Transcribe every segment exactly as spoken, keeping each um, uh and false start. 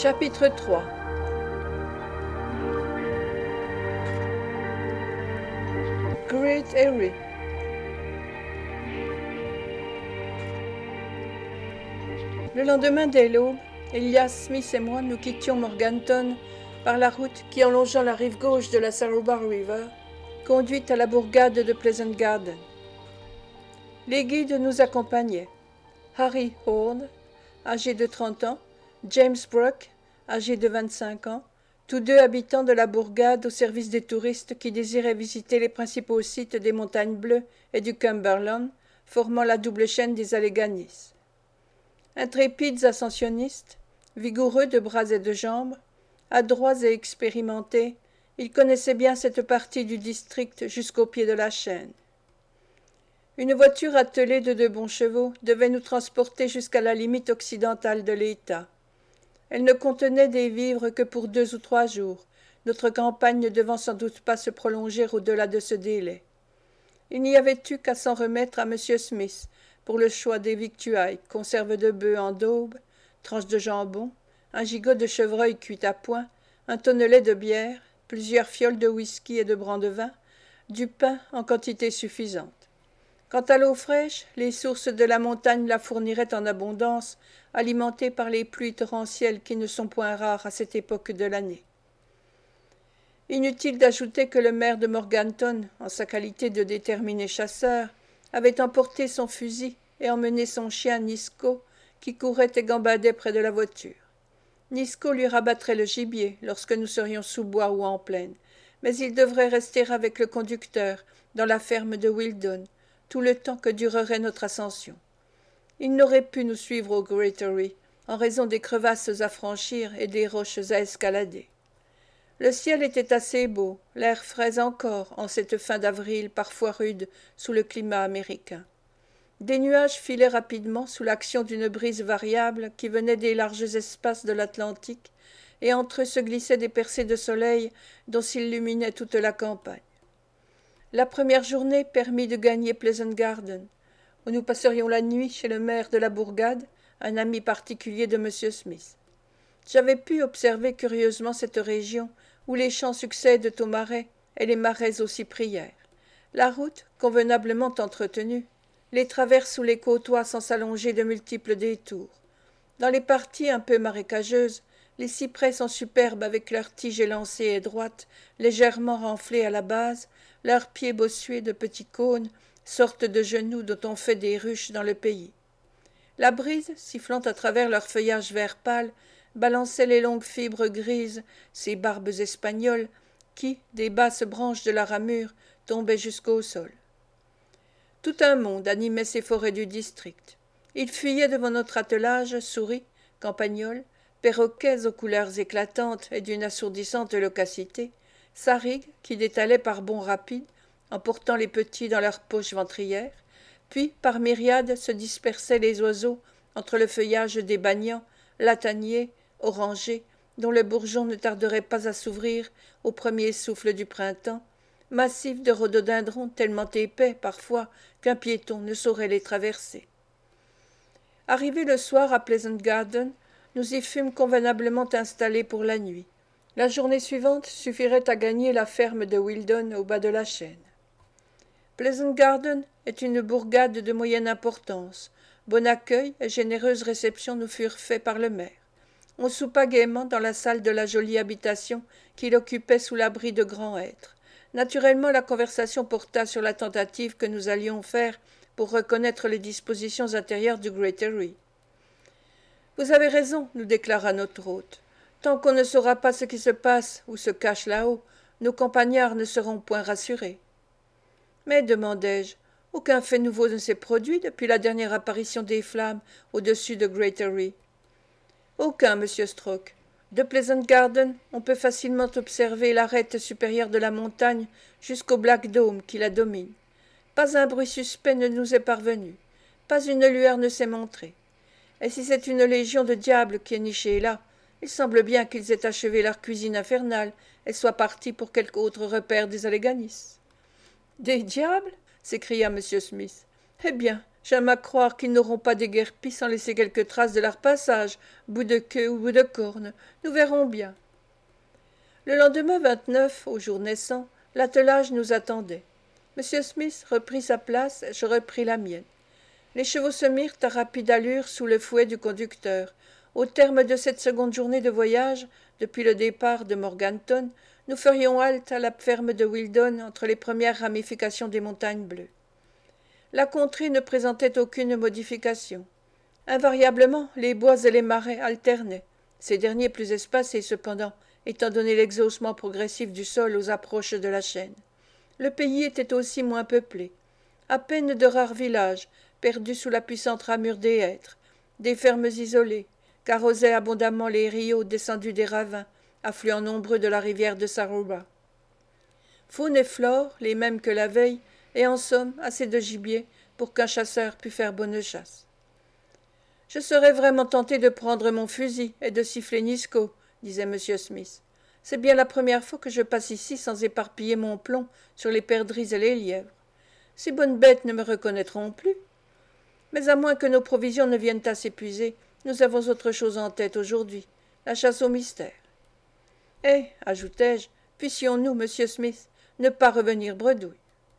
Chapitre trois. Great Eyrie. Le lendemain dès l'aube, Elias Smith et moi nous quittions Morganton par la route qui, en longeant la rive gauche de la Saruba River, conduit à la bourgade de Pleasant Garden. Les guides nous accompagnaient. Harry Horn, âgé de trente ans, James Brock, âgé de vingt-cinq ans, tous deux habitants de la bourgade au service des touristes qui désiraient visiter les principaux sites des Montagnes Bleues et du Cumberland, formant la double chaîne des Alleghanies. Intrépides ascensionnistes, vigoureux de bras et de jambes, adroits et expérimentés, ils connaissaient bien cette partie du district jusqu'au pied de la chaîne. Une voiture attelée de deux bons chevaux devait nous transporter jusqu'à la limite occidentale de l'État. Elle ne contenait des vivres que pour deux ou trois jours, notre campagne ne devant sans doute pas se prolonger au-delà de ce délai. Il n'y avait eu qu'à s'en remettre à M. Smith pour le choix des victuailles, conserve de bœuf en daube, tranches de jambon, un gigot de chevreuil cuit à point, un tonnelet de bière, plusieurs fioles de whisky et de brandevin, du pain en quantité suffisante. Quant à l'eau fraîche, les sources de la montagne la fourniraient en abondance, alimentées par les pluies torrentielles qui ne sont point rares à cette époque de l'année. Inutile d'ajouter que le maire de Morganton, en sa qualité de déterminé chasseur, avait emporté son fusil et emmené son chien Nisco, qui courait et gambadait près de la voiture. Nisco lui rabattrait le gibier lorsque nous serions sous bois ou en plaine, mais il devrait rester avec le conducteur dans la ferme de Wildon, tout le temps que durerait notre ascension. Il n'aurait pu nous suivre au Great Eyrie, en raison des crevasses à franchir et des roches à escalader. Le ciel était assez beau, l'air frais encore, en cette fin d'avril parfois rude sous le climat américain. Des nuages filaient rapidement sous l'action d'une brise variable qui venait des larges espaces de l'Atlantique, et entre eux se glissaient des percées de soleil dont s'illuminait toute la campagne. La première journée permit de gagner Pleasant Garden, où nous passerions la nuit chez le maire de la bourgade, un ami particulier de M. Smith. J'avais pu observer curieusement cette région où les champs succèdent aux marais et les marais aux cyprières. La route, convenablement entretenue, les traverse ou les côtoie sans s'allonger de multiples détours. Dans les parties un peu marécageuses, les cyprès sont superbes avec leurs tiges élancées et droites, légèrement renflées à la base, leurs pieds bossués de petits cônes, sorte de genoux dont on fait des ruches dans le pays. La brise, sifflant à travers leur feuillage vert pâle, balançait les longues fibres grises, ces barbes espagnoles, qui, des basses branches de la ramure, tombaient jusqu'au sol. Tout un monde animait ces forêts du district. Il fuyait devant notre attelage souris, campagnols, perroquets aux couleurs éclatantes et d'une assourdissante loquacité, sarigues qui détalaient par bonds rapides, emportant les petits dans leurs poches ventrières, puis par myriades se dispersaient les oiseaux entre le feuillage des banians, lataniers, orangers, dont le bourgeon ne tarderait pas à s'ouvrir au premier souffle du printemps, massifs de rhododendrons tellement épais parfois qu'un piéton ne saurait les traverser. Arrivés le soir à Pleasant Garden, nous y fûmes convenablement installés pour la nuit. La journée suivante suffirait à gagner la ferme de Wildon au bas de la chaîne. Pleasant Garden est une bourgade de moyenne importance. Bon accueil et généreuse réception nous furent faits par le maire. On soupa gaiement dans la salle de la jolie habitation qu'il occupait sous l'abri de grands hêtres. Naturellement, la conversation porta sur la tentative que nous allions faire pour reconnaître les dispositions intérieures du Great Eyrie. « Vous avez raison, nous déclara notre hôte. Tant qu'on ne saura pas ce qui se passe ou se cache là-haut, nos campagnards ne seront point rassurés. » Mais, demandai-je, aucun fait nouveau ne s'est produit depuis la dernière apparition des flammes au-dessus de Great Eyrie. Aucun, monsieur Stroke. De Pleasant Garden, on peut facilement observer l'arête supérieure de la montagne jusqu'au Black Dome qui la domine. Pas un bruit suspect ne nous est parvenu. Pas une lueur ne s'est montrée. Et si c'est une légion de diables qui est nichée là, il semble bien qu'ils aient achevé leur cuisine infernale et soient partis pour quelque autre repère des Alleghanies. « Des diables » s'écria M. Smith. « Eh bien, J'aime à croire qu'ils n'auront pas déguerpi sans laisser quelques traces de leur passage, bout de queue ou bout de corne. Nous verrons bien. Le lendemain vingt-neuf, au jour naissant, l'attelage nous attendait. M. Smith reprit sa place, je repris la mienne. Les chevaux se mirent à rapide allure sous le fouet du conducteur. Au terme de cette seconde journée de voyage, depuis le départ de Morganton, nous ferions halte à la ferme de Wildon, entre les premières ramifications des montagnes bleues. La contrée ne présentait aucune modification. Invariablement, les bois et les marais alternaient, ces derniers plus espacés cependant, étant donné l'exhaussement progressif du sol aux approches de la chaîne. Le pays était aussi moins peuplé. À peine de rares villages, perdus sous la puissante ramure des hêtres, des fermes isolées, qu'arrosaient abondamment les rios descendus des ravins, affluents nombreux de la rivière de Saruba. Faune et flore, les mêmes que la veille, et en somme assez de gibier pour qu'un chasseur pût faire bonne chasse. Je serais vraiment tenté de prendre mon fusil et de siffler Nisko, disait M. Smith. C'est bien la première fois que je passe ici sans éparpiller mon plomb sur les perdrix et les lièvres. Ces bonnes bêtes ne me reconnaîtront plus. Mais à moins que nos provisions ne viennent à s'épuiser, nous avons autre chose en tête aujourd'hui, la chasse au mystère. Eh, ajoutai-je, puissions-nous, monsieur Smith, ne pas revenir bredouille.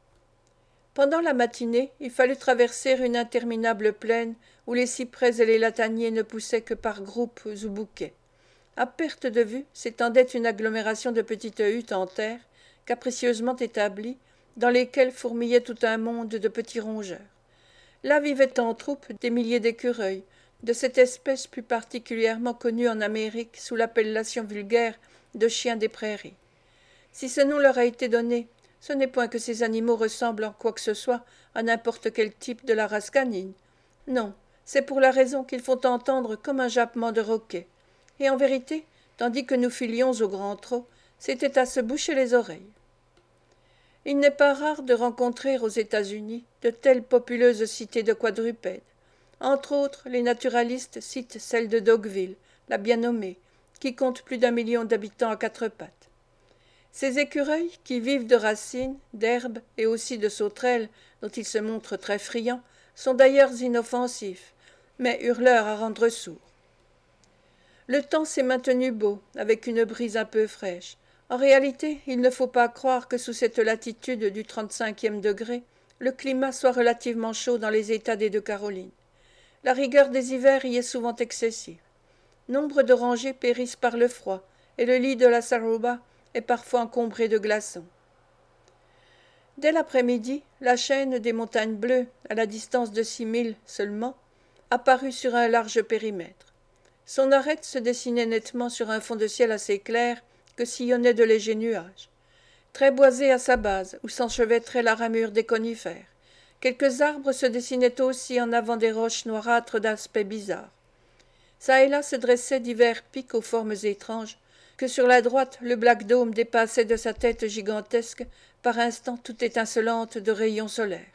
Pendant la matinée, il fallut traverser une interminable plaine où les cyprès et les lataniers ne poussaient que par groupes ou bouquets. À perte de vue s'étendait une agglomération de petites huttes en terre, capricieusement établies, dans lesquelles fourmillait tout un monde de petits rongeurs. Là vivaient en troupe des milliers d'écureuils, de cette espèce plus particulièrement connue en Amérique sous l'appellation vulgaire de chiens des prairies. Si ce nom leur a été donné, ce n'est point que ces animaux ressemblent en quoi que ce soit à n'importe quel type de la race canine. Non, c'est pour la raison qu'ils font entendre comme un jappement de roquet. Et en vérité, tandis que nous filions au grand trot, c'était à se boucher les oreilles. Il n'est pas rare de rencontrer aux États-Unis de telles populeuses cités de quadrupèdes. Entre autres, les naturalistes citent celle de Dogville, la bien nommée, qui compte plus d'un million d'habitants à quatre pattes. Ces écureuils, qui vivent de racines, d'herbes et aussi de sauterelles, dont ils se montrent très friands, sont d'ailleurs inoffensifs, mais hurleurs à rendre sourds. Le temps s'est maintenu beau, avec une brise un peu fraîche. En réalité, il ne faut pas croire que sous cette latitude du trente-cinquième degré, le climat soit relativement chaud dans les États des deux Carolines. La rigueur des hivers y est souvent excessive. Nombre de rangées périssent par le froid, et le lit de la Saruba est parfois encombré de glaçons. Dès l'après-midi, la chaîne des montagnes bleues, à la distance de six milles seulement, apparut sur un large périmètre. Son arête se dessinait nettement sur un fond de ciel assez clair que sillonnaient de légers nuages. Très boisée à sa base, où s'enchevêtrait la ramure des conifères. Quelques arbres se dessinaient aussi en avant des roches noirâtres d'aspect bizarre. Çà et là se dressaient divers pics aux formes étranges, que sur la droite le Black Dome dépassait de sa tête gigantesque, par instants tout étincelante de rayons solaires.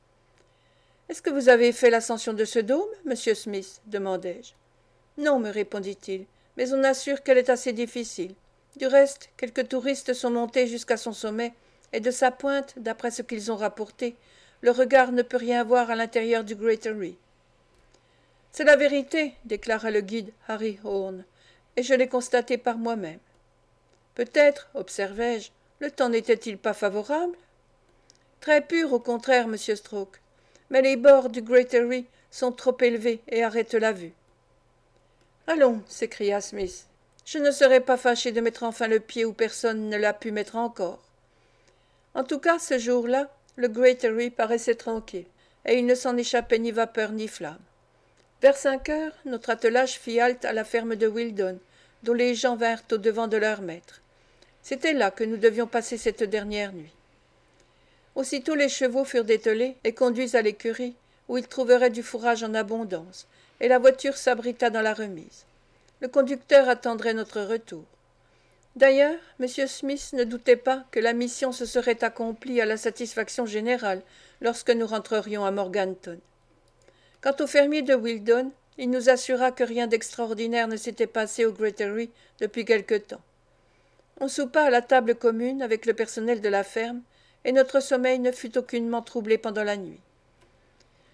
« Est-ce que vous avez fait l'ascension de ce dôme, monsieur Smith ?» demandai-je. « Non, me répondit-il, mais on assure qu'elle est assez difficile. Du reste, quelques touristes sont montés jusqu'à son sommet, et de sa pointe, d'après ce qu'ils ont rapporté, le regard ne peut rien voir à l'intérieur du Greatery. »« C'est la vérité, déclara le guide Harry Horn, et je l'ai constaté par moi-même. »« Peut-être, observai-je, le temps n'était-il pas favorable ?»« Très pur, au contraire, monsieur Stroke, mais les bords du Greatery sont trop élevés et arrêtent la vue. »« Allons, s'écria Smith, je ne serais pas fâché de mettre enfin le pied où personne ne l'a pu mettre encore. » En tout cas, ce jour-là, le Greatery paraissait tranquille, et il ne s'en échappait ni vapeur ni flamme. Vers cinq heures, notre attelage fit halte à la ferme de Wildon, dont les gens vinrent au-devant de leur maître. C'était là que nous devions passer cette dernière nuit. Aussitôt les chevaux furent dételés et conduits à l'écurie, où ils trouveraient du fourrage en abondance, et la voiture s'abrita dans la remise. Le conducteur attendrait notre retour. D'ailleurs, M. Smith ne doutait pas que la mission se serait accomplie à la satisfaction générale lorsque nous rentrerions à Morganton. Quant au fermier de Wildon, il nous assura que rien d'extraordinaire ne s'était passé au Greatery depuis quelque temps. On soupa à la table commune avec le personnel de la ferme, et notre sommeil ne fut aucunement troublé pendant la nuit.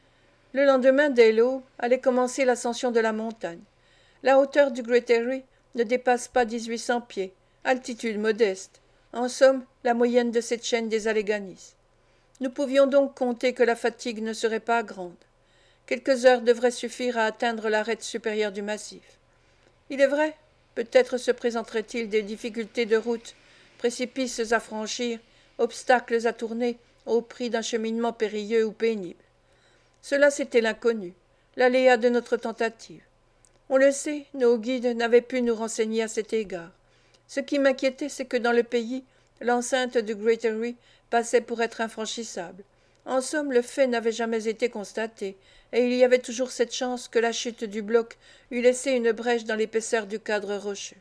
Le lendemain, dès l'aube, allait commencer l'ascension de la montagne. La hauteur du Great Eyrie ne dépasse pas dix-huit cents pieds, altitude modeste. En somme, la moyenne de cette chaîne des Alleghanies. Nous pouvions donc compter que la fatigue ne serait pas grande. Quelques heures devraient suffire à atteindre l'arête supérieure du massif. Il est vrai, peut-être se présenterait-il des difficultés de route, précipices à franchir, obstacles à tourner, au prix d'un cheminement périlleux ou pénible. Cela, c'était l'inconnu, l'aléa de notre tentative. On le sait, nos guides n'avaient pu nous renseigner à cet égard. Ce qui m'inquiétait, c'est que dans le pays, l'enceinte du Great Eyrie passait pour être infranchissable. En somme, le fait n'avait jamais été constaté, et il y avait toujours cette chance que la chute du bloc eût laissé une brèche dans l'épaisseur du cadre rocheux.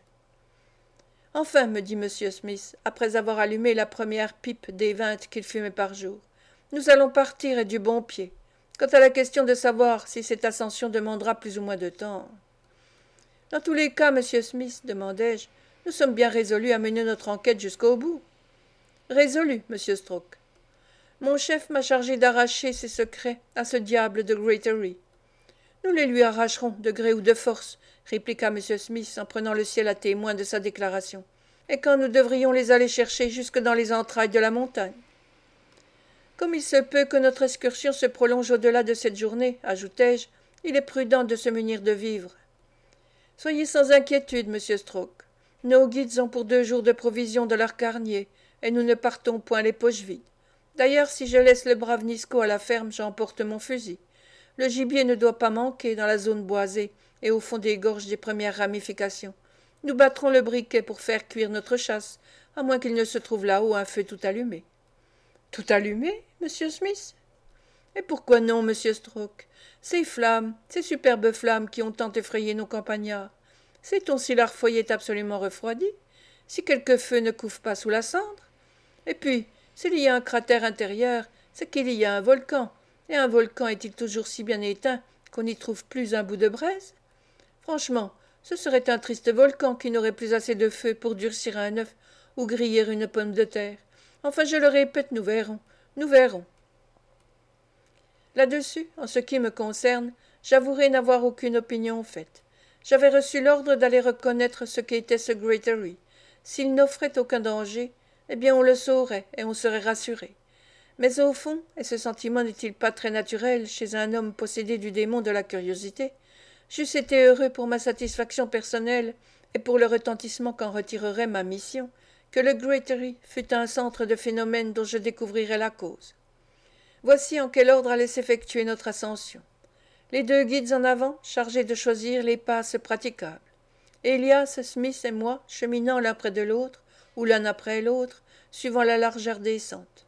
« Enfin, me dit M. Smith, après avoir allumé la première pipe des vingt qu'il fumait par jour, nous allons partir et du bon pied. Quant à la question de savoir si cette ascension demandera plus ou moins de temps… » « Dans tous les cas, monsieur Smith, demandai-je, nous sommes bien résolus à mener notre enquête jusqu'au bout. »« Résolus, monsieur Stroke. Mon chef m'a chargé d'arracher ses secrets à ce diable de Great Eyrie. »« Nous les lui arracherons, de gré ou de force, » répliqua M. Smith en prenant le ciel à témoin de sa déclaration. « Et quand nous devrions les aller chercher jusque dans les entrailles de la montagne. »« Comme il se peut que notre excursion se prolonge au-delà de cette journée, ajoutai-je, il est prudent de se munir de vivres. » « Soyez sans inquiétude, monsieur Stroke. Nos guides ont pour deux jours de provisions de leur carnier, et nous ne partons point les poches vides. D'ailleurs, si je laisse le brave Nisco à la ferme, j'emporte mon fusil. Le gibier ne doit pas manquer dans la zone boisée et au fond des gorges des premières ramifications. Nous battrons le briquet pour faire cuire notre chasse, à moins qu'il ne se trouve là-haut un feu tout allumé. »« Tout allumé, monsieur Smith ? » ?»« Et pourquoi non, monsieur Stroke ? Ces flammes, ces superbes flammes qui ont tant effrayé nos campagnards. Sait-on si leur foyer est absolument refroidi, si quelque feu ne couve pas sous la cendre? Et puis, s'il y a un cratère intérieur, c'est qu'il y a un volcan, et un volcan est-il toujours si bien éteint qu'on n'y trouve plus un bout de braise? Franchement, ce serait un triste volcan qui n'aurait plus assez de feu pour durcir un œuf ou griller une pomme de terre. Enfin, je le répète, nous verrons, nous verrons. Là-dessus, en ce qui me concerne, j'avouerai n'avoir aucune opinion faite. J'avais reçu l'ordre d'aller reconnaître ce qu'était ce Great Eyrie. S'il n'offrait aucun danger, eh bien on le saurait et on serait rassuré. Mais au fond, et ce sentiment n'est-il pas très naturel chez un homme possédé du démon de la curiosité, j'eusse été heureux pour ma satisfaction personnelle et pour le retentissement qu'en retirerait ma mission, que le Great Eyrie fût un centre de phénomènes dont je découvrirais la cause. Voici en quel ordre allait s'effectuer notre ascension. Les deux guides en avant, chargés de choisir les passes praticables. Elias, Smith et moi, cheminant l'un près de l'autre, ou l'un après l'autre, suivant la largeur descente.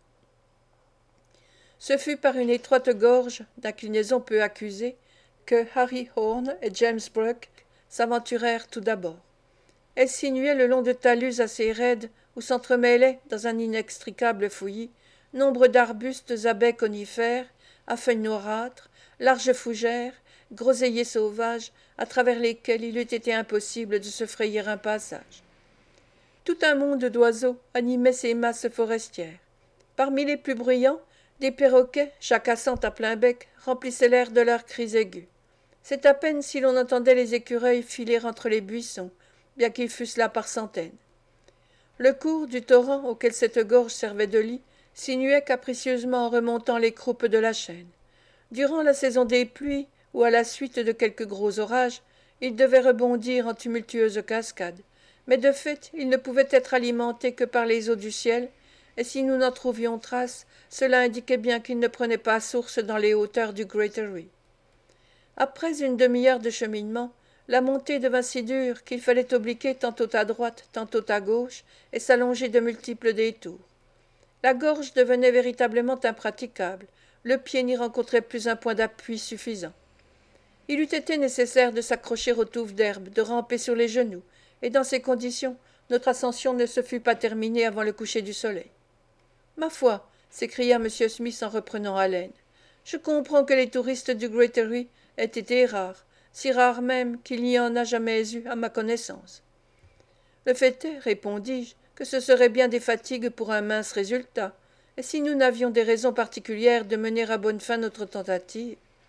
Ce fut par une étroite gorge, d'inclinaison peu accusée, que Harry Horn et James Brooke s'aventurèrent tout d'abord. Elle sinuait le long de talus assez raides où s'entremêlaient, dans un inextricable fouillis, nombre d'arbustes à baies conifères, à feuilles noirâtres, larges fougères, groseilliers sauvages, à travers lesquels il eût été impossible de se frayer un passage. Tout un monde d'oiseaux animait ces masses forestières. Parmi les plus bruyants, des perroquets, jacassant à plein bec, remplissaient l'air de leurs cris aigus. C'est à peine si l'on entendait les écureuils filer entre les buissons, bien qu'ils fussent là par centaines. Le cours du torrent auquel cette gorge servait de lit sinuait capricieusement en remontant les croupes de la chaîne. Durant la saison des pluies, ou à la suite de quelques gros orages, il devait rebondir en tumultueuses cascades, mais de fait il ne pouvait être alimenté que par les eaux du ciel, et si nous n'en trouvions trace, cela indiquait bien qu'il ne prenait pas source dans les hauteurs du Great Eyrie. Après une demi-heure de cheminement, la montée devint si dure qu'il fallait obliquer tantôt à droite, tantôt à gauche, et s'allonger de multiples détours. La gorge devenait véritablement impraticable, le pied n'y rencontrait plus un point d'appui suffisant. Il eût été nécessaire de s'accrocher aux touffes d'herbe, de ramper sur les genoux, et dans ces conditions, notre ascension ne se fut pas terminée avant le coucher du soleil. « Ma foi !» s'écria M. Smith en reprenant haleine. « Je comprends que les touristes du Great Eyrie aient été rares, si rares même qu'il n'y en a jamais eu à ma connaissance. »« Le fait est, répondis-je, que ce serait bien des fatigues pour un mince résultat, et si nous n'avions des raisons particulières de mener à bonne fin notre tentative. »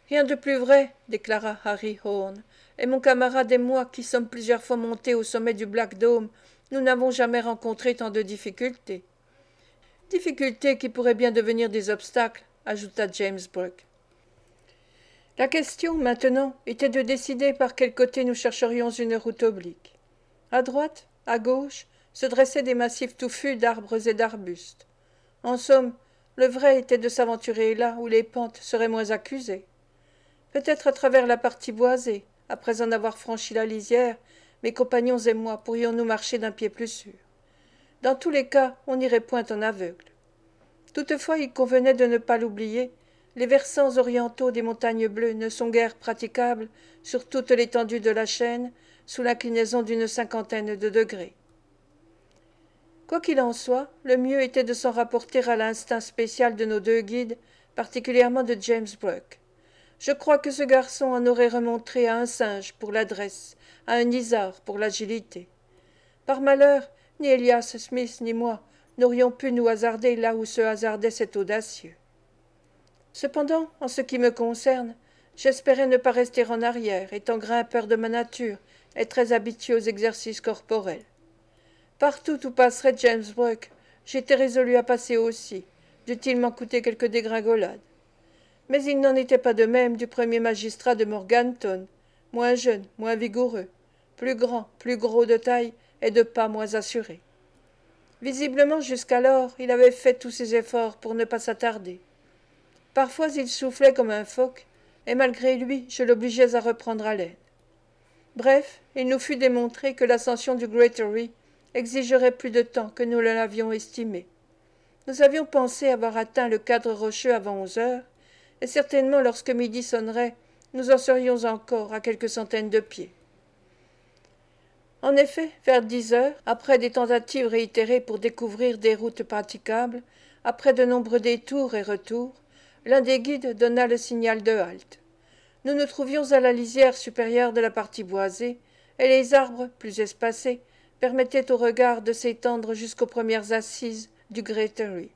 Rien de plus vrai, déclara Harry Horn, et mon camarade et moi, qui sommes plusieurs fois montés au sommet du Black Dome, nous n'avons jamais rencontré tant de difficultés. Difficultés qui pourraient bien devenir des obstacles, ajouta James Brooke. La question, maintenant, était de décider par quel côté nous chercherions une route oblique. À droite, à gauche, se dressaient des massifs touffus d'arbres et d'arbustes. En somme, le vrai était de s'aventurer là où les pentes seraient moins accusées. Peut-être à travers la partie boisée, après en avoir franchi la lisière, mes compagnons et moi pourrions-nous marcher d'un pied plus sûr. Dans tous les cas, on n'irait point en aveugle. Toutefois, il convenait de ne pas l'oublier, les versants orientaux des montagnes bleues ne sont guère praticables sur toute l'étendue de la chaîne, sous l'inclinaison d'une cinquantaine de degrés. Quoi qu'il en soit, le mieux était de s'en rapporter à l'instinct spécial de nos deux guides, particulièrement de James Brooke. Je crois que ce garçon en aurait remontré à un singe pour l'adresse, à un isard pour l'agilité. Par malheur, ni Elias Smith ni moi n'aurions pu nous hasarder là où se hasardait cet audacieux. Cependant, en ce qui me concerne, j'espérais ne pas rester en arrière, étant grimpeur de ma nature et très habitué aux exercices corporels. Partout où passerait James Brooke, j'étais résolu à passer aussi, dût-il m'en coûter quelques dégringolades. Mais il n'en était pas de même du premier magistrat de Morganton, moins jeune, moins vigoureux, plus grand, plus gros de taille et de pas moins assuré. Visiblement, jusqu'alors, il avait fait tous ses efforts pour ne pas s'attarder. Parfois il soufflait comme un phoque, et malgré lui je l'obligeais à reprendre haleine. Bref, il nous fut démontré que l'ascension du Greatory exigerait plus de temps que nous ne l'avions estimé. Nous avions pensé avoir atteint le cadre rocheux avant onze heures, et certainement lorsque midi sonnerait, nous en serions encore à quelques centaines de pieds. En effet, vers dix heures, après des tentatives réitérées pour découvrir des routes praticables, après de nombreux détours et retours, l'un des guides donna le signal de halte. Nous nous trouvions à la lisière supérieure de la partie boisée, et les arbres, plus espacés, permettaient au regard de s'étendre jusqu'aux premières assises du Greatory.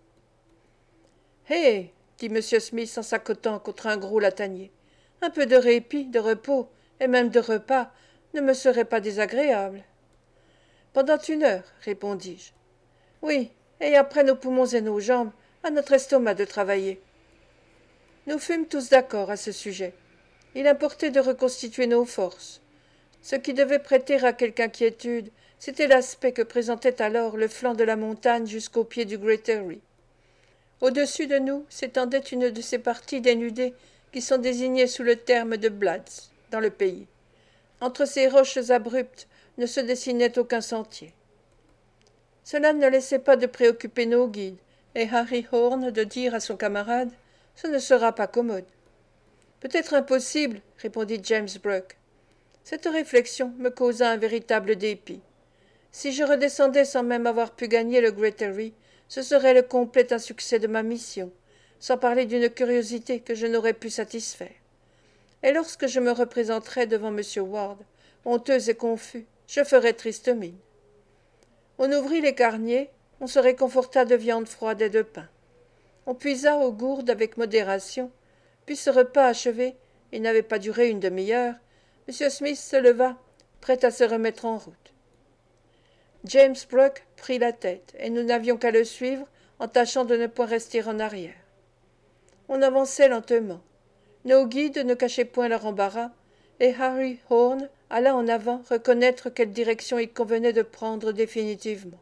« Hé !» dit M. Smith en s'accotant contre un gros latanier. « Un peu de répit, de repos, et même de repas, ne me serait pas désagréable. »« Pendant une heure, répondis-je. »« Oui, et après nos poumons et nos jambes, à notre estomac de travailler. » Nous fûmes tous d'accord à ce sujet. Il importait de reconstituer nos forces. Ce qui devait prêter à quelque inquiétude, c'était l'aspect que présentait alors le flanc de la montagne jusqu'au pied du Greatory. Au-dessus de nous s'étendait une de ces parties dénudées qui sont désignées sous le terme de Blads, dans le pays. Entre ces roches abruptes ne se dessinait aucun sentier. Cela ne laissait pas de préoccuper nos guides, et Harry Horn de dire à son camarade « Ce ne sera pas commode. » « Peut-être impossible, répondit James Brooke. Cette réflexion me causa un véritable dépit. Si je redescendais sans même avoir pu gagner le Greatory, ce serait le complet insuccès de ma mission, sans parler d'une curiosité que je n'aurais pu satisfaire. Et lorsque je me représenterais devant M. Ward, honteux et confus, je ferais triste mine. On ouvrit les carniers, on se réconforta de viande froide et de pain. On puisa aux gourdes avec modération. Puis ce repas achevé, il n'avait pas duré une demi-heure, M. Smith se leva, prêt à se remettre en route. James Brooke prit la tête, et nous n'avions qu'à le suivre en tâchant de ne point rester en arrière. On avançait lentement. Nos guides ne cachaient point leur embarras, et Harry Horn alla en avant reconnaître quelle direction il convenait de prendre définitivement.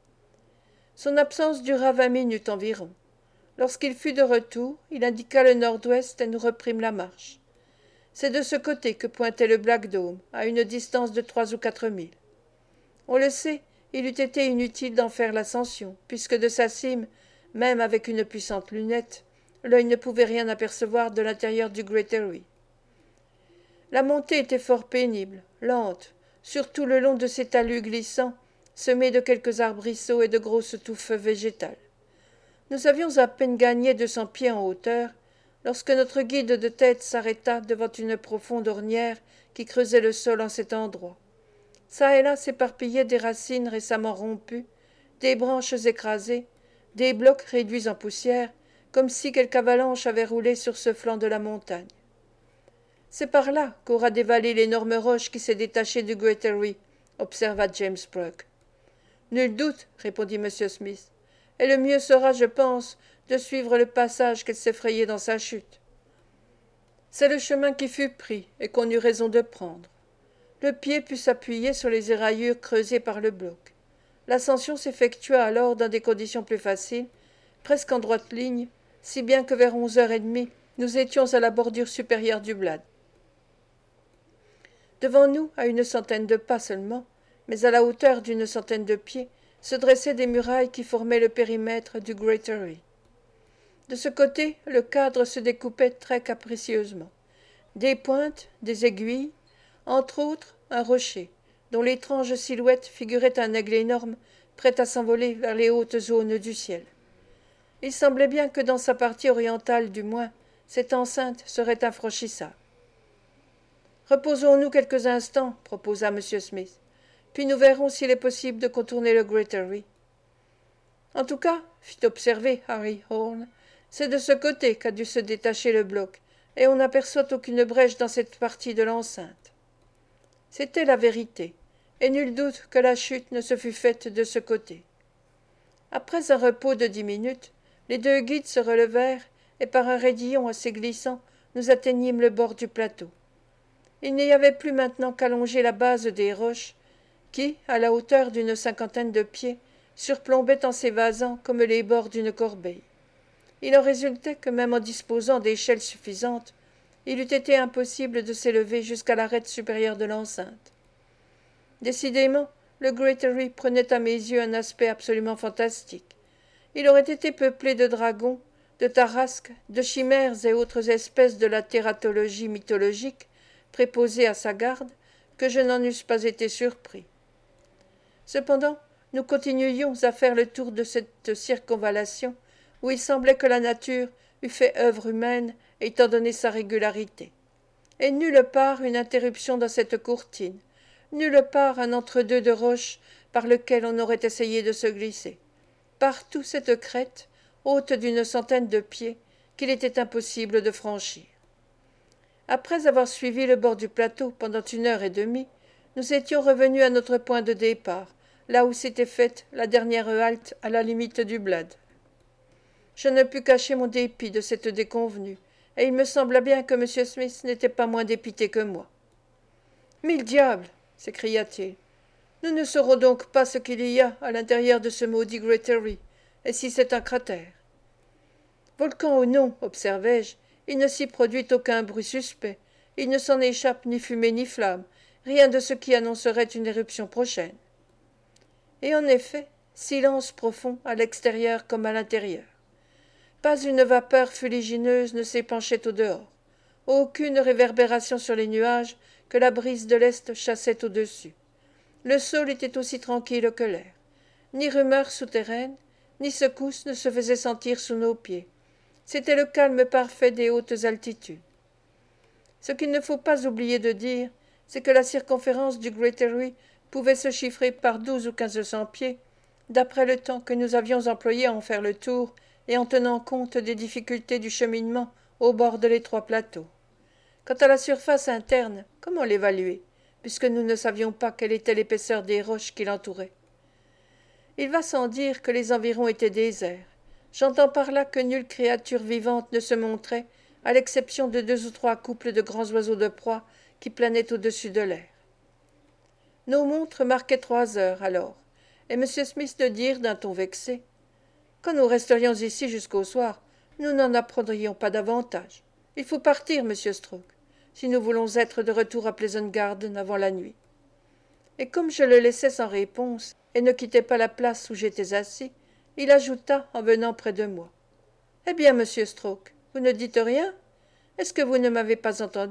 Son absence dura vingt minutes environ. Lorsqu'il fut de retour, il indiqua le nord-ouest et nous reprîmes la marche. C'est de ce côté que pointait le Black Dome, à une distance de trois ou quatre milles. On le sait, il eût été inutile d'en faire l'ascension, puisque de sa cime, même avec une puissante lunette, l'œil ne pouvait rien apercevoir de l'intérieur du Greatory. La montée était fort pénible, lente, surtout le long de ces talus glissants, semés de quelques arbrisseaux et de grosses touffes végétales. Nous avions à peine gagné deux cents pieds en hauteur, lorsque notre guide de tête s'arrêta devant une profonde ornière qui creusait le sol en cet endroit. Çà et là s'éparpillaient des racines récemment rompues, des branches écrasées, des blocs réduits en poussière, comme si quelque avalanche avait roulé sur ce flanc de la montagne. C'est par là qu'aura dévalé l'énorme roche qui s'est détachée du Greatory, observa James Brooke. Nul doute, répondit M. Smith, et le mieux sera, je pense, de suivre le passage qu'elle s'est frayé dans sa chute. C'est le chemin qui fut pris et qu'on eut raison de prendre. Le pied put s'appuyer sur les éraillures creusées par le bloc. L'ascension s'effectua alors dans des conditions plus faciles, presque en droite ligne, si bien que vers onze heures et demie, nous étions à la bordure supérieure du Blad. Devant nous, à une centaine de pas seulement, mais à la hauteur d'une centaine de pieds, se dressaient des murailles qui formaient le périmètre du Greatory. De ce côté, le cadre se découpait très capricieusement. Des pointes, des aiguilles, entre autres un rocher, dont l'étrange silhouette figurait un aigle énorme, prêt à s'envoler vers les hautes zones du ciel. Il semblait bien que dans sa partie orientale du moins, cette enceinte serait infranchissable. Reposons-nous quelques instants, proposa M. Smith, puis nous verrons s'il est possible de contourner le Greatory. En tout cas, fit observer Harry Horn, c'est de ce côté qu'a dû se détacher le bloc, et on n'aperçoit aucune brèche dans cette partie de l'enceinte. C'était la vérité, et nul doute que la chute ne se fût faite de ce côté. Après un repos de dix minutes, les deux guides se relevèrent, et par un raidillon assez glissant, nous atteignîmes le bord du plateau. Il n'y avait plus maintenant qu'à longer la base des roches, qui, à la hauteur d'une cinquantaine de pieds, surplombaient en s'évasant comme les bords d'une corbeille. Il en résultait que même en disposant d'échelles suffisantes, il eût été impossible de s'élever jusqu'à l'arête supérieure de l'enceinte. Décidément, le Greatory prenait à mes yeux un aspect absolument fantastique. Il aurait été peuplé de dragons, de tarasques, de chimères et autres espèces de la tératologie mythologique, préposées à sa garde, que je n'en eusse pas été surpris. Cependant, nous continuions à faire le tour de cette circonvallation, où il semblait que la nature eût fait œuvre humaine, étant donné sa régularité. Et nulle part une interruption dans cette courtine, nulle part un entre-deux de roches par lequel on aurait essayé de se glisser. Partout cette crête, haute d'une centaine de pieds, qu'il était impossible de franchir. Après avoir suivi le bord du plateau pendant une heure et demie, nous étions revenus à notre point de départ, là où s'était faite la dernière halte à la limite du Blad. Je ne pus cacher mon dépit de cette déconvenue, et il me sembla bien que M. Smith n'était pas moins dépité que moi. « Mille diables !» s'écria-t-il. « Nous ne saurons donc pas ce qu'il y a à l'intérieur de ce maudit Greatory, et si c'est un cratère. » Volcan ou non, observai-je, il ne s'y produit aucun bruit suspect, il ne s'en échappe ni fumée ni flamme, rien de ce qui annoncerait une éruption prochaine. Et en effet, silence profond à l'extérieur comme à l'intérieur. Pas une vapeur fuligineuse ne s'épanchait au dehors, aucune réverbération sur les nuages que la brise de l'Est chassait au-dessus. Le sol était aussi tranquille que l'air. Ni rumeur souterraine, ni secousse ne se faisait sentir sous nos pieds. C'était le calme parfait des hautes altitudes. Ce qu'il ne faut pas oublier de dire, c'est que la circonférence du Greatory pouvait se chiffrer par douze ou quinze cents pieds, d'après le temps que nous avions employé à en faire le tour et en tenant compte des difficultés du cheminement au bord de l'étroit plateau. Quant à la surface interne, comment l'évaluer, puisque nous ne savions pas quelle était l'épaisseur des roches qui l'entouraient? Il va sans dire que les environs étaient déserts. J'entends par là que nulle créature vivante ne se montrait, à l'exception de deux ou trois couples de grands oiseaux de proie qui planaient au-dessus de l'air. Nos montres marquaient trois heures alors, et M. Smith de dire d'un ton vexé: « Quand nous resterions ici jusqu'au soir, nous n'en apprendrions pas davantage. Il faut partir, monsieur Stroke, si nous voulons être de retour à Pleasant Garden avant la nuit. » Et comme je le laissais sans réponse et ne quittais pas la place où j'étais assis, il ajouta en venant près de moi: « Eh bien, monsieur Stroke, vous ne dites rien? Est-ce que vous ne m'avez pas entendu? »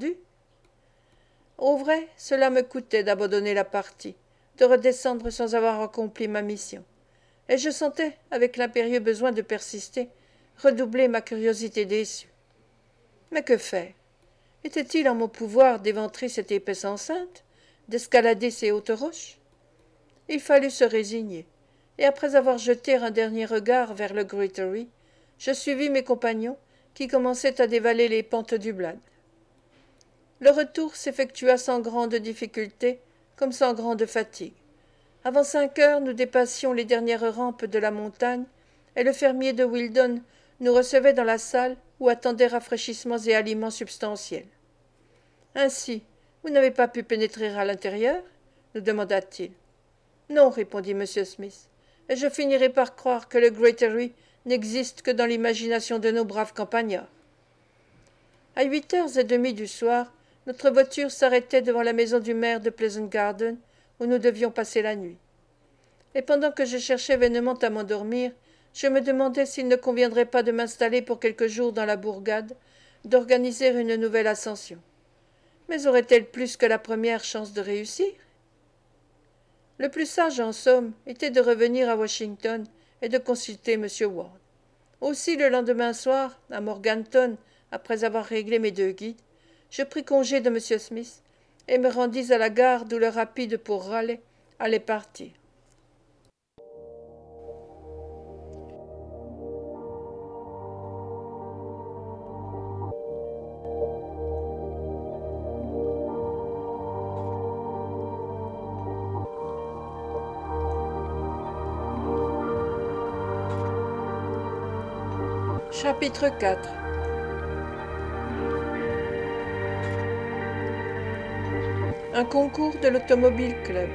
Au vrai, cela me coûtait d'abandonner la partie, de redescendre sans avoir accompli ma mission, et je sentais, avec l'impérieux besoin de persister, redoubler ma curiosité déçue. Mais que faire? Était-il en mon pouvoir d'éventrer cette épaisse enceinte, d'escalader ces hautes roches? Il fallut se résigner, et après avoir jeté un dernier regard vers le Greatory, je suivis mes compagnons qui commençaient à dévaler les pentes du Blad. Le retour s'effectua sans grande difficulté, comme sans grande fatigue. Avant cinq heures, nous dépassions les dernières rampes de la montagne, et le fermier de Wildon nous recevait dans la salle où attendaient rafraîchissements et aliments substantiels. Ainsi, vous n'avez pas pu pénétrer à l'intérieur nous demanda-t-il. Non, répondit M. Smith, et je finirai par croire que le Great Eyrie n'existe que dans l'imagination de nos braves campagnards. À huit heures et demie du soir, notre voiture s'arrêtait devant la maison du maire de Pleasant Garden, où nous devions passer la nuit. Et pendant que je cherchais vainement à m'endormir, je me demandais s'il ne conviendrait pas de m'installer pour quelques jours dans la bourgade, d'organiser une nouvelle ascension. Mais aurait-elle plus que la première chance de réussir? Le plus sage, en somme, était de revenir à Washington et de consulter M. Ward. Aussi, le lendemain soir, à Morganton, après avoir réglé mes deux guides, je pris congé de M. Smith et me rendis à la gare d'où le rapide pour Raleigh allait partir. Chapitre quatre. Un concours de l'Automobile Club.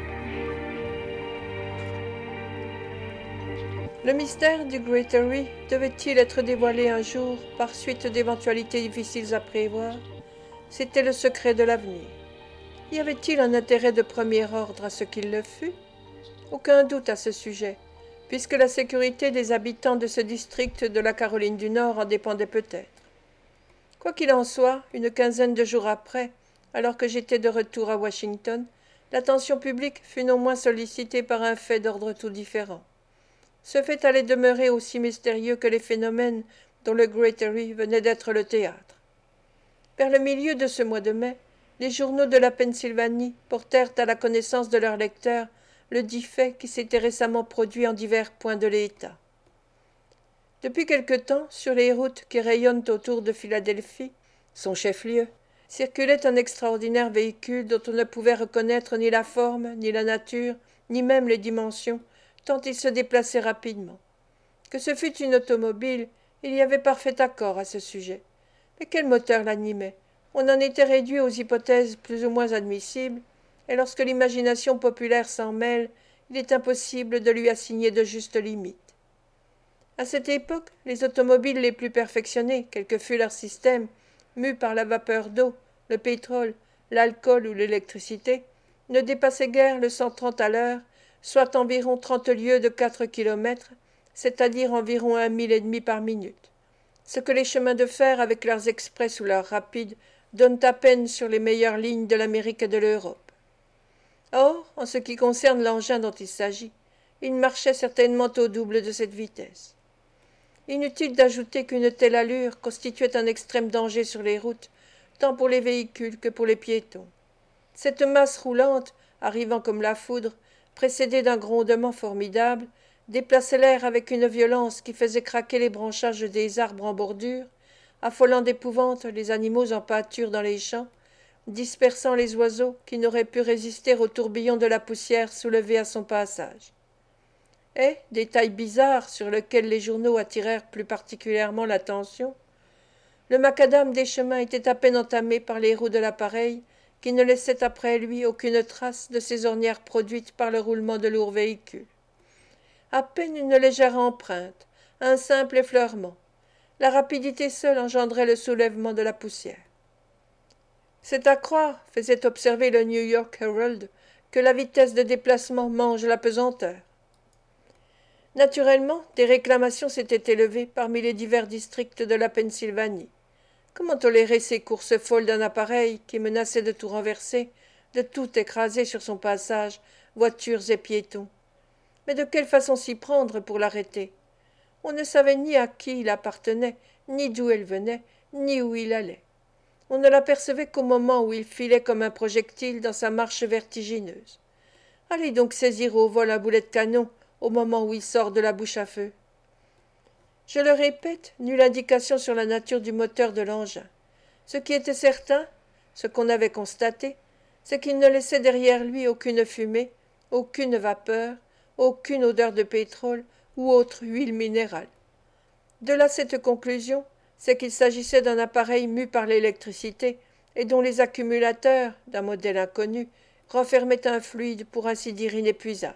Le mystère du Great Eyrie devait-il être dévoilé un jour par suite d'éventualités difficiles à prévoir? C'était le secret de l'avenir. Y avait-il un intérêt de premier ordre à ce qu'il le fût? Aucun doute à ce sujet, puisque la sécurité des habitants de ce district de la Caroline du Nord en dépendait peut-être. Quoi qu'il en soit, une quinzaine de jours après, alors que j'étais de retour à Washington, l'attention publique fut non moins sollicitée par un fait d'ordre tout différent. Ce fait allait demeurer aussi mystérieux que les phénomènes dont le Great Eyrie venait d'être le théâtre. Vers le milieu de ce mois de mai, les journaux de la Pennsylvanie portèrent à la connaissance de leurs lecteurs le dit fait qui s'était récemment produit en divers points de l'État. Depuis quelque temps, sur les routes qui rayonnent autour de Philadelphie, son chef-lieu, circulait un extraordinaire véhicule dont on ne pouvait reconnaître ni la forme, ni la nature, ni même les dimensions, tant il se déplaçait rapidement. Que ce fût une automobile, il y avait parfait accord à ce sujet. Mais quel moteur l'animait? On en était réduit aux hypothèses plus ou moins admissibles, et lorsque l'imagination populaire s'en mêle, il est impossible de lui assigner de justes limites. À cette époque, les automobiles les plus perfectionnées, quel que fût leur système, mus par la vapeur d'eau, le pétrole, l'alcool ou l'électricité, ne dépassaient guère le cent trente à l'heure, soit environ trente lieues de quatre kilomètres, c'est-à-dire environ un mille et demi par minute. Ce que les chemins de fer avec leurs express ou leurs rapides donnent à peine sur les meilleures lignes de l'Amérique et de l'Europe. Or, en ce qui concerne l'engin dont il s'agit, il marchait certainement au double de cette vitesse. Inutile d'ajouter qu'une telle allure constituait un extrême danger sur les routes, tant pour les véhicules que pour les piétons. Cette masse roulante, arrivant comme la foudre, précédée d'un grondement formidable, déplaçait l'air avec une violence qui faisait craquer les branchages des arbres en bordure, affolant d'épouvante les animaux en pâture dans les champs, dispersant les oiseaux qui n'auraient pu résister au tourbillon de la poussière soulevée à son passage. Et, détail bizarre sur lequel les journaux attirèrent plus particulièrement l'attention, le macadam des chemins était à peine entamé par les roues de l'appareil, qui ne laissaient après lui aucune trace de ces ornières produites par le roulement de lourds véhicules. À peine une légère empreinte, un simple effleurement. La rapidité seule engendrait le soulèvement de la poussière. C'est à croire, faisait observer le New York Herald, que la vitesse de déplacement mange la pesanteur. Naturellement, des réclamations s'étaient élevées parmi les divers districts de la Pennsylvanie. Comment tolérer ces courses folles d'un appareil qui menaçait de tout renverser, de tout écraser sur son passage, voitures et piétons? Mais de quelle façon s'y prendre pour l'arrêter? On ne savait ni à qui il appartenait, ni d'où elle venait, ni où il allait. On ne l'apercevait qu'au moment où il filait comme un projectile dans sa marche vertigineuse. Allez donc saisir au vol un boulet de canon au moment où il sort de la bouche à feu. Je le répète, nulle indication sur la nature du moteur de l'engin. Ce qui était certain, ce qu'on avait constaté, c'est qu'il ne laissait derrière lui aucune fumée, aucune vapeur, aucune odeur de pétrole ou autre huile minérale. De là cette conclusion, c'est qu'il s'agissait d'un appareil mû par l'électricité et dont les accumulateurs, d'un modèle inconnu, renfermaient un fluide pour ainsi dire inépuisable.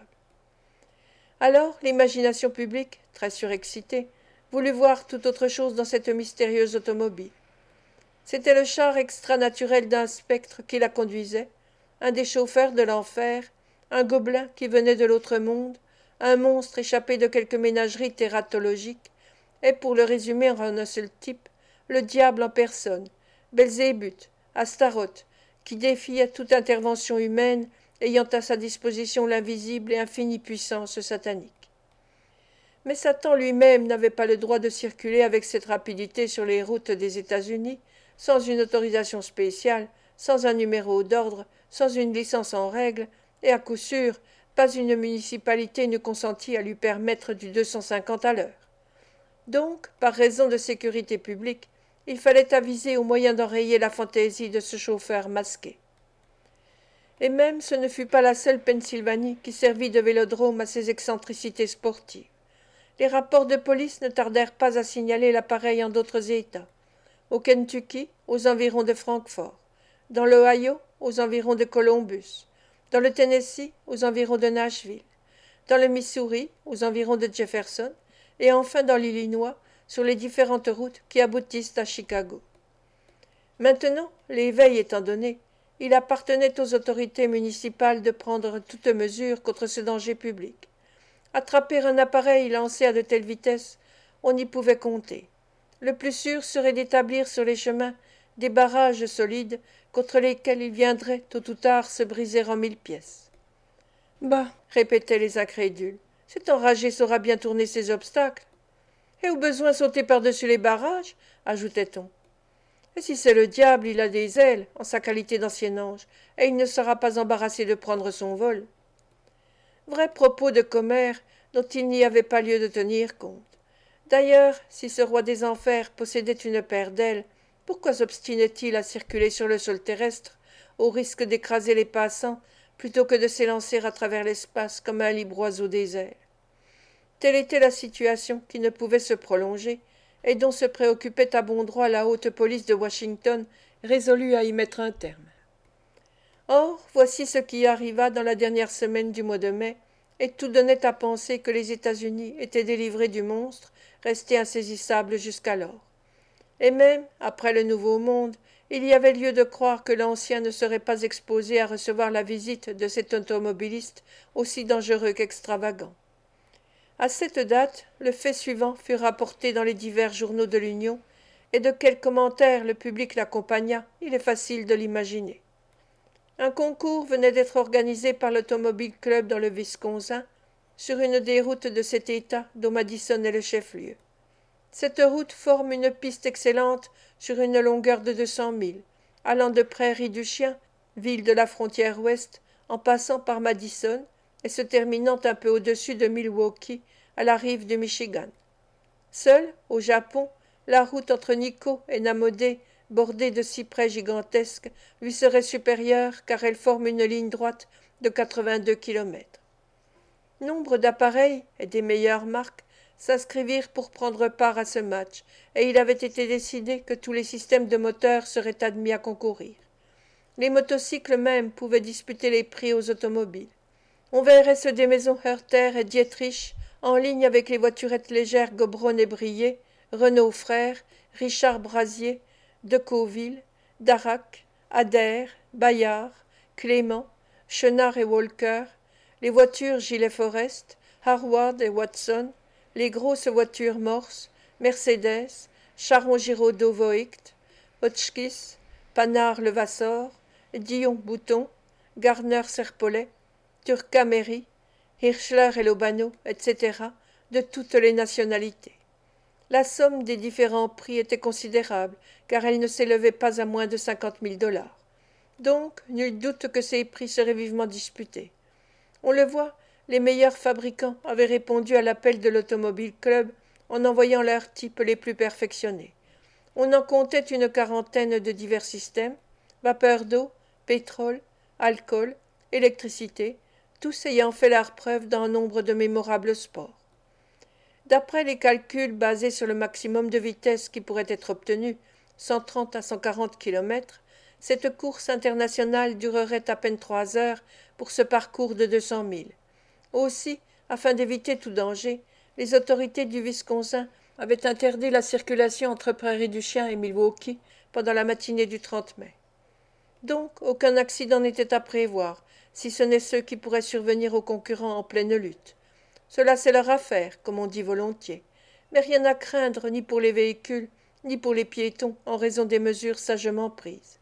Alors l'imagination publique, très surexcitée, voulut voir tout autre chose dans cette mystérieuse automobile. C'était le char extranaturel d'un spectre qui la conduisait, un des chauffeurs de l'enfer, un gobelin qui venait de l'autre monde, un monstre échappé de quelque ménagerie tératologique, et pour le résumer en un seul type, le diable en personne, Belzébuth, Astaroth, qui défiait toute intervention humaine, ayant à sa disposition l'invisible et infinie puissance satanique. Mais Satan lui-même n'avait pas le droit de circuler avec cette rapidité sur les routes des États-Unis, sans une autorisation spéciale, sans un numéro d'ordre, sans une licence en règle, et à coup sûr, pas une municipalité n'eût consenti à lui permettre du deux cent cinquante à l'heure. Donc, par raison de sécurité publique, il fallait aviser au moyen d'enrayer la fantaisie de ce chauffeur masqué. Et même ce ne fut pas la seule Pennsylvanie qui servit de vélodrome à ces excentricités sportives. Les rapports de police ne tardèrent pas à signaler l'appareil en d'autres États. Au Kentucky, aux environs de Francfort, dans l'Ohio, aux environs de Columbus, dans le Tennessee, aux environs de Nashville, dans le Missouri, aux environs de Jefferson, et enfin dans l'Illinois, sur les différentes routes qui aboutissent à Chicago. Maintenant, l'éveil étant donné, il appartenait aux autorités municipales de prendre toute mesure contre ce danger public. Attraper un appareil lancé à de telles vitesses, on y pouvait compter. Le plus sûr serait d'établir sur les chemins des barrages solides contre lesquels il viendrait tôt ou tard se briser en mille pièces. Bah, répétaient les incrédules, cet enragé saura bien tourner ses obstacles. Et au besoin sauter par-dessus les barrages, ajoutait-on. Et si c'est le diable, il a des ailes, en sa qualité d'ancien ange, et il ne sera pas embarrassé de prendre son vol. Vrai propos de commère dont il n'y avait pas lieu de tenir compte. D'ailleurs, si ce roi des enfers possédait une paire d'ailes, pourquoi s'obstinait-il à circuler sur le sol terrestre, au risque d'écraser les passants, plutôt que de s'élancer à travers l'espace comme un libre oiseau des airs? Telle était la situation qui ne pouvait se prolonger, et dont se préoccupait à bon droit la haute police de Washington, résolue à y mettre un terme. Or, voici ce qui arriva dans la dernière semaine du mois de mai, et tout donnait à penser que les États-Unis étaient délivrés du monstre, resté insaisissable jusqu'alors. Et même, après le Nouveau Monde, il y avait lieu de croire que l'ancien ne serait pas exposé à recevoir la visite de cet automobiliste aussi dangereux qu'extravagant. À cette date, le fait suivant fut rapporté dans les divers journaux de l'Union, et de quels commentaires le public l'accompagna, il est facile de l'imaginer. Un concours venait d'être organisé par l'Automobile Club dans le Wisconsin, sur une des routes de cet État dont Madison est le chef-lieu. Cette route forme une piste excellente sur une longueur de deux cents milles, allant de Prairie du Chien, ville de la frontière ouest, en passant par Madison, et se terminant un peu au-dessus de Milwaukee, à la rive du Michigan. Seule, au Japon, la route entre Nikko et Namodé, bordée de cyprès gigantesques, lui serait supérieure car elle forme une ligne droite de quatre-vingt-deux kilomètres. Nombre d'appareils, et des meilleures marques, s'inscrivirent pour prendre part à ce match, et il avait été décidé que tous les systèmes de moteurs seraient admis à concourir. Les motocycles même pouvaient disputer les prix aux automobiles. On verrait ceux des maisons Herter et Dietrich en ligne avec les voiturettes légères Gobron et Brillet, Renault Frères, Richard Brasier, Decauville, Darracq, Adair, Bayard, Clément, Chenard et Walker, les voitures Gilet Forest, Harward et Watson, les grosses voitures Morse, Mercedes, Charon-Giraudot Voigt, Hotchkiss, Panard Levasseur, Dion Bouton, Garner Serpollet, Turca-Méry, Hirschler et Lobano, et cetera, de toutes les nationalités. La somme des différents prix était considérable, car elle ne s'élevait pas à moins de cinquante mille dollars. Donc, nul doute que ces prix seraient vivement disputés. On le voit, les meilleurs fabricants avaient répondu à l'appel de l'Automobile Club en envoyant leurs types les plus perfectionnés. On en comptait une quarantaine de divers systèmes, vapeur d'eau, pétrole, alcool, électricité, tous ayant fait leur preuve dans nombre de mémorables sports. D'après les calculs basés sur le maximum de vitesse qui pourrait être obtenu, cent trente à cent quarante kilomètres, cette course internationale durerait à peine trois heures pour ce parcours de deux cents milles. Aussi, afin d'éviter tout danger, les autorités du Wisconsin avaient interdit la circulation entre Prairie-du-Chien et Milwaukee pendant la matinée du trente mai. Donc, aucun accident n'était à prévoir, si ce n'est ceux qui pourraient survenir aux concurrents en pleine lutte. Cela c'est leur affaire, comme on dit volontiers, mais rien à craindre ni pour les véhicules, ni pour les piétons, en raison des mesures sagement prises.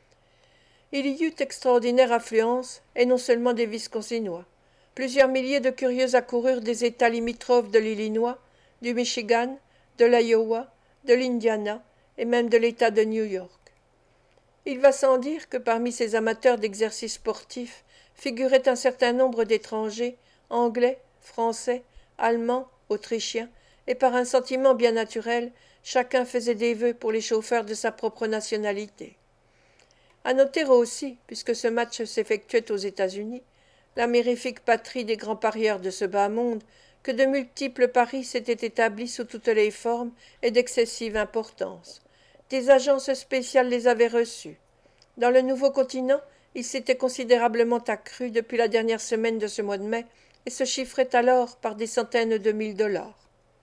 Il y eut extraordinaire affluence, et non seulement des Wisconsinois. Plusieurs milliers de curieux accoururent des États limitrophes de l'Illinois, du Michigan, de l'Iowa, de l'Indiana, et même de l'État de New York. Il va sans dire que parmi ces amateurs d'exercices sportifs figurait un certain nombre d'étrangers, anglais, français, allemands, autrichiens, et par un sentiment bien naturel, chacun faisait des vœux pour les chauffeurs de sa propre nationalité. À noter aussi, puisque ce match s'effectuait aux États-Unis, la mirifique patrie des grands parieurs de ce bas monde, que de multiples paris s'étaient établis sous toutes les formes et d'excessive importance. Des agences spéciales les avaient reçus. Dans le nouveau continent, il s'était considérablement accru depuis la dernière semaine de ce mois de mai et se chiffrait alors par des centaines de mille dollars.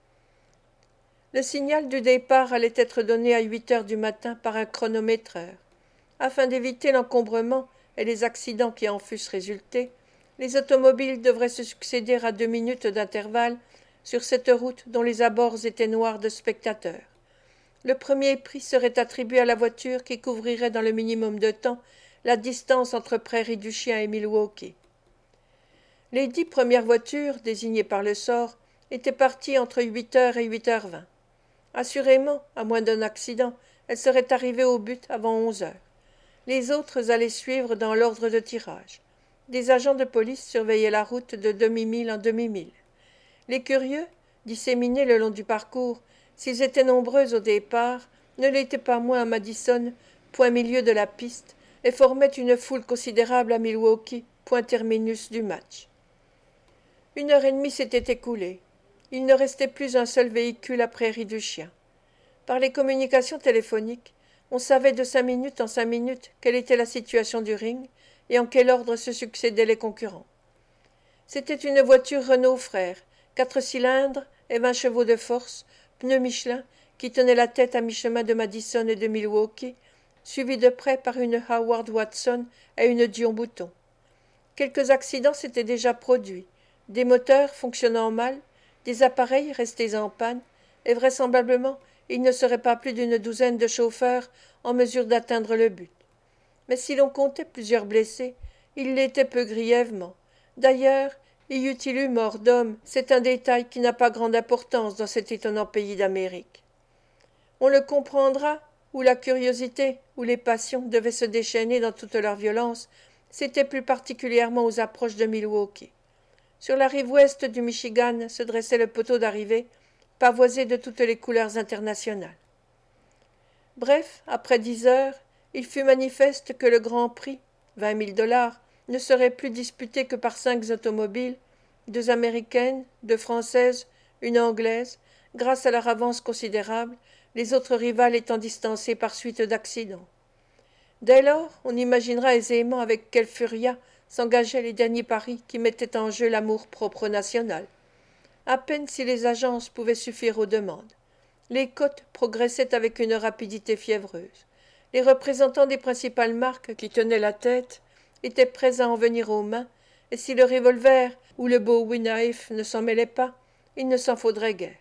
Le signal du départ allait être donné à huit heures du matin par un chronométreur. Afin d'éviter l'encombrement et les accidents qui en fussent résultés, les automobiles devraient se succéder à deux minutes d'intervalle sur cette route dont les abords étaient noirs de spectateurs. Le premier prix serait attribué à la voiture qui couvrirait dans le minimum de temps la distance entre Prairie-du-Chien et Milwaukee. Les dix premières voitures, désignées par le sort, étaient parties entre huit heures et huit heures vingt. Assurément, à moins d'un accident, elles seraient arrivées au but avant onze heures. Les autres allaient suivre dans l'ordre de tirage. Des agents de police surveillaient la route de demi-mille en demi-mille. Les curieux, disséminés le long du parcours, s'ils étaient nombreux au départ, ne l'étaient pas moins à Madison, point milieu de la piste, et formaient une foule considérable à Milwaukee, point terminus du match. Une heure et demie s'était écoulée. Il ne restait plus un seul véhicule à Prairie-du-Chien. Par les communications téléphoniques, on savait de cinq minutes en cinq minutes quelle était la situation du ring et en quel ordre se succédaient les concurrents. C'était une voiture Renault Frères, quatre cylindres et vingt chevaux de force, pneus Michelin, qui tenait la tête à mi-chemin de Madison et de Milwaukee, suivie de près par une Howard Watson et une Dion Bouton. Quelques accidents s'étaient déjà produits, des moteurs fonctionnant mal, des appareils restés en panne, et vraisemblablement il ne serait pas plus d'une douzaine de chauffeurs en mesure d'atteindre le but. Mais si l'on comptait plusieurs blessés, il l'était peu grièvement. D'ailleurs, y eût-il eu mort d'homme, c'est un détail qui n'a pas grande importance dans cet étonnant pays d'Amérique. On le comprendra, où la curiosité, où les passions devaient se déchaîner dans toute leur violence, c'était plus particulièrement aux approches de Milwaukee. Sur la rive ouest du Michigan se dressait le poteau d'arrivée, pavoisé de toutes les couleurs internationales. Bref, après dix heures, il fut manifeste que le Grand Prix, vingt mille dollars, ne serait plus disputé que par cinq automobiles, deux américaines, deux françaises, une anglaise, grâce à leur avance considérable, les autres rivales étant distancées par suite d'accidents. Dès lors, on imaginera aisément avec quelle furia s'engageaient les derniers paris qui mettaient en jeu l'amour-propre national. À peine si les agences pouvaient suffire aux demandes. Les cotes progressaient avec une rapidité fiévreuse. Les représentants des principales marques qui tenaient la tête étaient prêts à en venir aux mains, et si le revolver ou le Bowie knife ne s'en mêlaient pas, il ne s'en faudrait guère.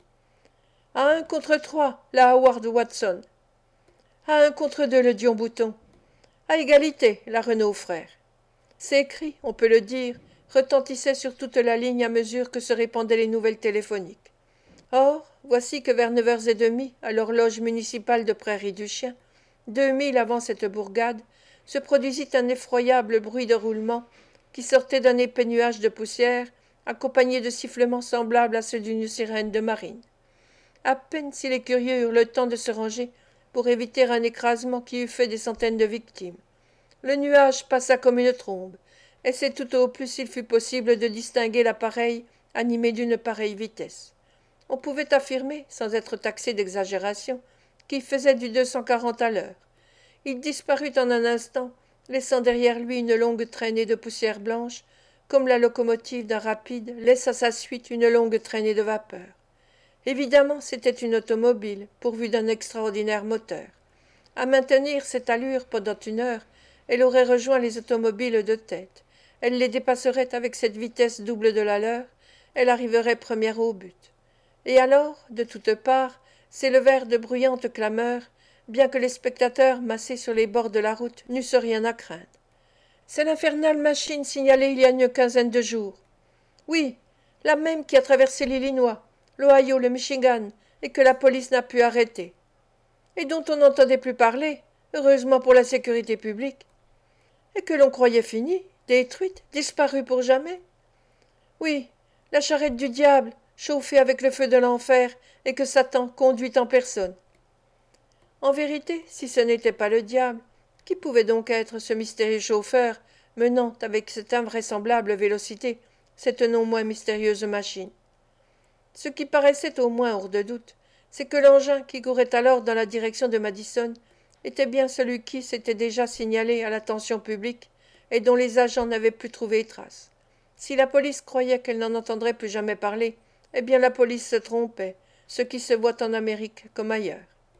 À un contre trois, la Howard Watson. À un contre deux, le Dion Bouton. À égalité, la Renault Frères. Ces cris, on peut le dire, retentissaient sur toute la ligne à mesure que se répandaient les nouvelles téléphoniques. Or, voici que vers neuf heures trente, à l'horloge municipale de Prairie-du-Chien, deux milles avant cette bourgade, se produisit un effroyable bruit de roulement qui sortait d'un épais nuage de poussière, accompagné de sifflements semblables à ceux d'une sirène de marine. À peine si les curieux eurent le temps de se ranger pour éviter un écrasement qui eût fait des centaines de victimes. Le nuage passa comme une trombe, et c'est tout au plus s'il fut possible de distinguer l'appareil animé d'une pareille vitesse. On pouvait affirmer, sans être taxé d'exagération, qu'il faisait du deux cent quarante à l'heure. Il disparut en un instant, laissant derrière lui une longue traînée de poussière blanche, comme la locomotive d'un rapide laisse à sa suite une longue traînée de vapeur. Évidemment, c'était une automobile, pourvue d'un extraordinaire moteur. À maintenir cette allure pendant une heure, elle aurait rejoint les automobiles de tête. Elle les dépasserait avec cette vitesse double de la leur, elle arriverait première au but. Et alors, de toutes parts, s'élevèrent de bruyantes clameurs, bien que les spectateurs massés sur les bords de la route n'eussent rien à craindre. C'est l'infernale machine signalée il y a une quinzaine de jours. Oui, la même qui a traversé l'Illinois, l'Ohio, le Michigan, et que la police n'a pu arrêter. Et dont on n'entendait plus parler, heureusement pour la sécurité publique. Et que l'on croyait finie, détruite, disparue pour jamais. Oui, la charrette du diable, chauffée avec le feu de l'enfer, et que Satan conduit en personne. En vérité, si ce n'était pas le diable, qui pouvait donc être ce mystérieux chauffeur, menant avec cette invraisemblable vélocité cette non moins mystérieuse machine? Ce qui paraissait au moins hors de doute, c'est que l'engin qui courait alors dans la direction de Madison était bien celui qui s'était déjà signalé à l'attention publique et dont les agents n'avaient plus trouvé trace. Si la police croyait qu'elle n'en entendrait plus jamais parler, eh bien la police se trompait, ce qui se voit en Amérique comme ailleurs.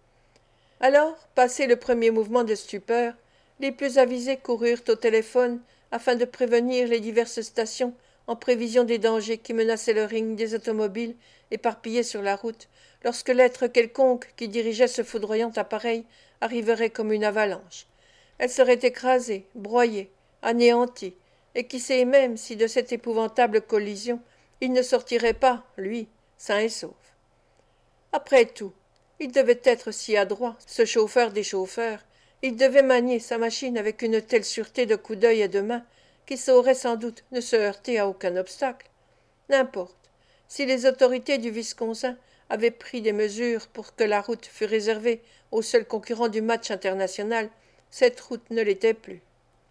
Alors, passé le premier mouvement de stupeur, les plus avisés coururent au téléphone afin de prévenir les diverses stations en prévision des dangers qui menaçaient le ring des automobiles éparpillés sur la route, lorsque l'être quelconque qui dirigeait ce foudroyant appareil arriverait comme une avalanche. Elle serait écrasée, broyée, anéantie, et qui sait même si de cette épouvantable collision il ne sortirait pas, lui, sain et sauf. Après tout, il devait être si adroit, ce chauffeur des chauffeurs, il devait manier sa machine avec une telle sûreté de coup d'œil et de main, qu'il saurait sans doute ne se heurter à aucun obstacle. N'importe, si les autorités du Wisconsin avaient pris des mesures pour que la route fût réservée aux seuls concurrents du match international, cette route ne l'était plus.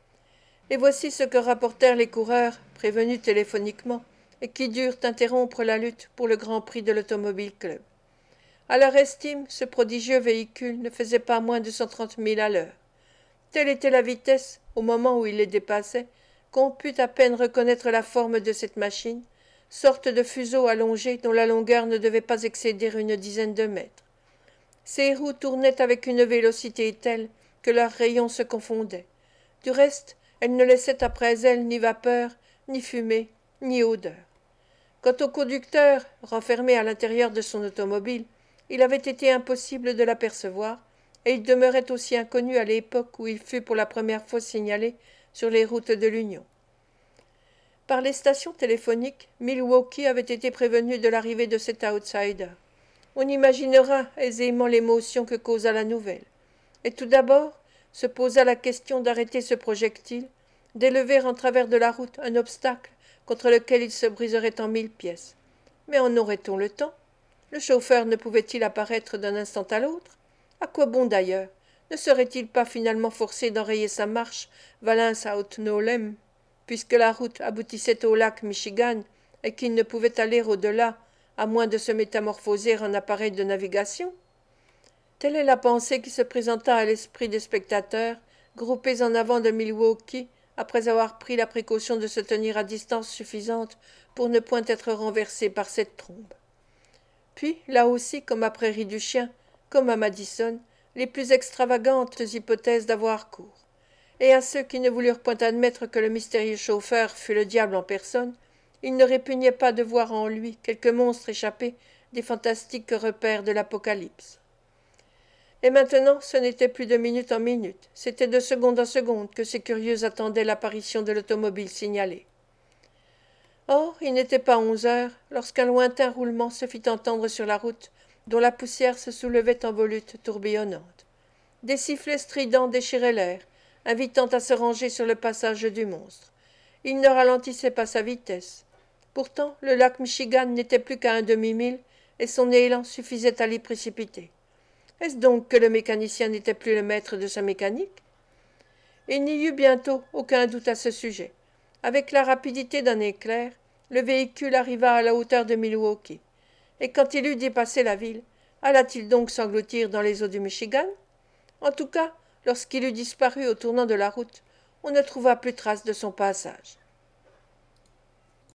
Et voici ce que rapportèrent les coureurs, prévenus téléphoniquement, et qui durent interrompre la lutte pour le Grand Prix de l'Automobile Club. À leur estime, ce prodigieux véhicule ne faisait pas moins de cent trente milles à l'heure. Telle était la vitesse, au moment où il les dépassait, qu'on put à peine reconnaître la forme de cette machine, sorte de fuseau allongé dont la longueur ne devait pas excéder une dizaine de mètres. Ses roues tournaient avec une vélocité telle que leurs rayons se confondaient. Du reste, elles ne laissaient après elles ni vapeur, ni fumée, ni odeur. Quant au conducteur, renfermé à l'intérieur de son automobile, il avait été impossible de l'apercevoir, et il demeurait aussi inconnu à l'époque où il fut pour la première fois signalé sur les routes de l'Union. Par les stations téléphoniques, Milwaukee avait été prévenu de l'arrivée de cet outsider. On imaginera aisément l'émotion que causa la nouvelle. Et tout d'abord, se posa la question d'arrêter ce projectile, d'élever en travers de la route un obstacle contre lequel il se briserait en mille pièces. Mais en aurait-on le temps? Le chauffeur ne pouvait-il apparaître d'un instant à l'autre? À quoi bon d'ailleurs? Ne serait-il pas finalement forcé d'enrayer sa marche Valence à Haute-Nolem, puisque la route aboutissait au lac Michigan et qu'il ne pouvait aller au-delà, à moins de se métamorphoser en appareil de navigation? Telle est la pensée qui se présenta à l'esprit des spectateurs, groupés en avant de Milwaukee, après avoir pris la précaution de se tenir à distance suffisante pour ne point être renversés par cette trombe. Puis, là aussi, comme à Prairie du Chien, comme à Madison, les plus extravagantes hypothèses d'avoir cours. Et à ceux qui ne voulurent point admettre que le mystérieux chauffeur fût le diable en personne, il ne répugnait pas de voir en lui quelque monstre échappé des fantastiques repères de l'Apocalypse. Et maintenant, ce n'était plus de minute en minute, c'était de seconde en seconde que ces curieux attendaient l'apparition de l'automobile signalée. Or, il n'était pas onze heures, lorsqu'un lointain roulement se fit entendre sur la route, dont la poussière se soulevait en volutes tourbillonnantes. Des sifflets stridents déchiraient l'air, invitant à se ranger sur le passage du monstre. Il ne ralentissait pas sa vitesse. Pourtant, le lac Michigan n'était plus qu'à un demi-mille, et son élan suffisait à l'y précipiter. Est-ce donc que le mécanicien n'était plus le maître de sa mécanique? Il n'y eut bientôt aucun doute à ce sujet. Avec la rapidité d'un éclair, le véhicule arriva à la hauteur de Milwaukee. Et quand il eut dépassé la ville, alla-t-il donc s'engloutir dans les eaux du Michigan? En tout cas, lorsqu'il eut disparu au tournant de la route, on ne trouva plus trace de son passage.